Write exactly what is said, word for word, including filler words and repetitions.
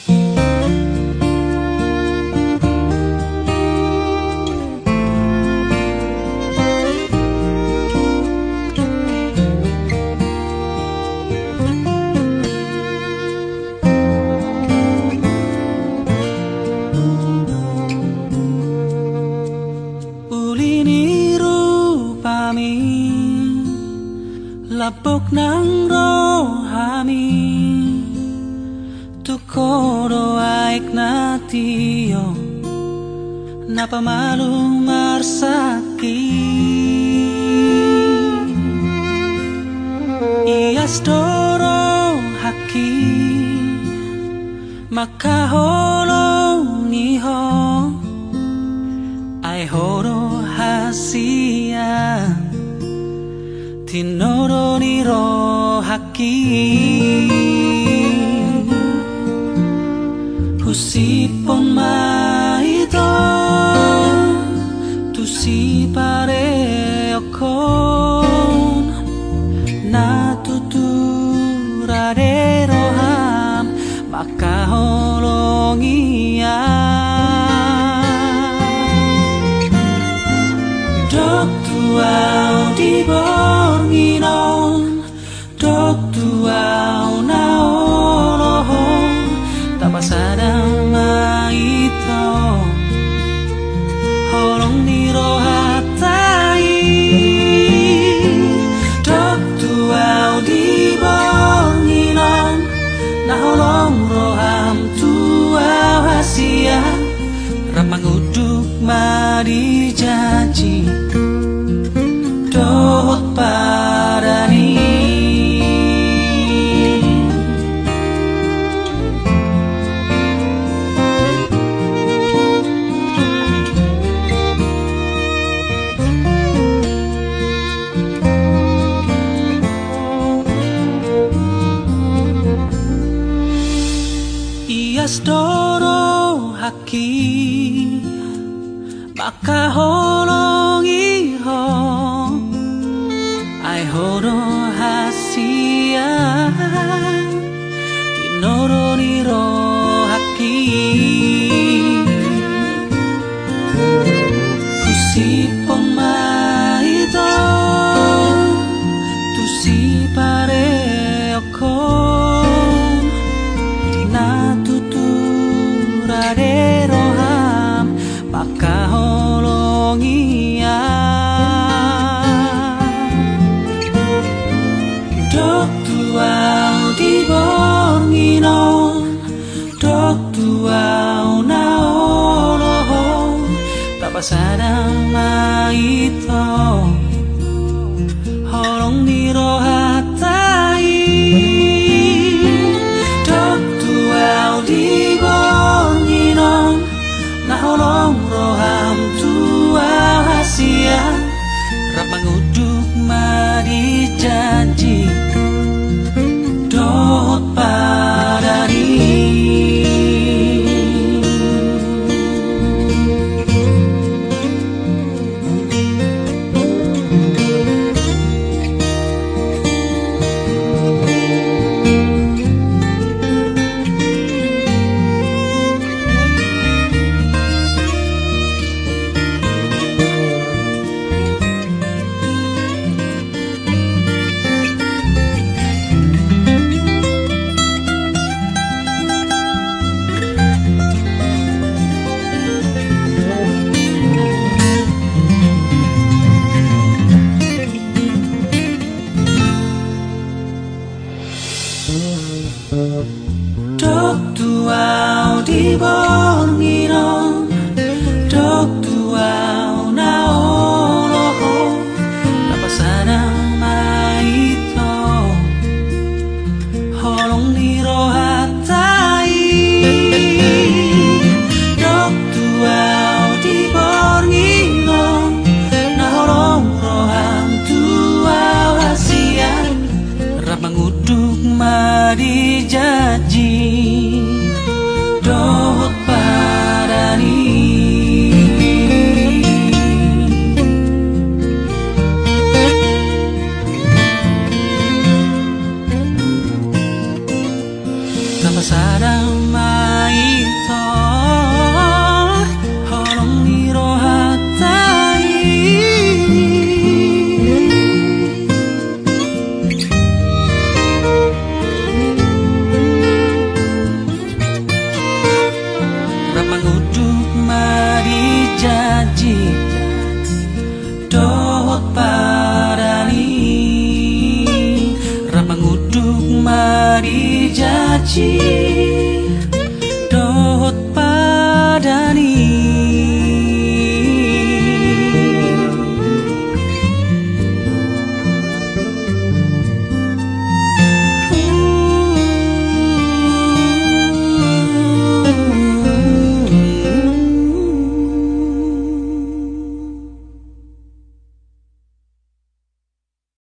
Lapok nang rohami tukoro aik natio napa malu marsaki ias doro haki maka holong iho ai horo hasia tinoro niro haki husipon maito tusi pare okon na tuturare roham maka holongia dok tuau di bornginon dok tuau naoloho tapasadang maito holong niro hatai dok tuau di bornginon na holong roham tuau hasia ramang uduk madi janji dot padani ias doro haki maka holong iho ai horo hasia tinoro niro haki kusipon maito tusi pare okon na tuturare roham maka holongia dok tuau di bornginon dok tuau naoloho tapasadang maito holong niro hatai dok tuau di bornginon na holong roham tuau hasia rapang uduk madi janji dot padani janji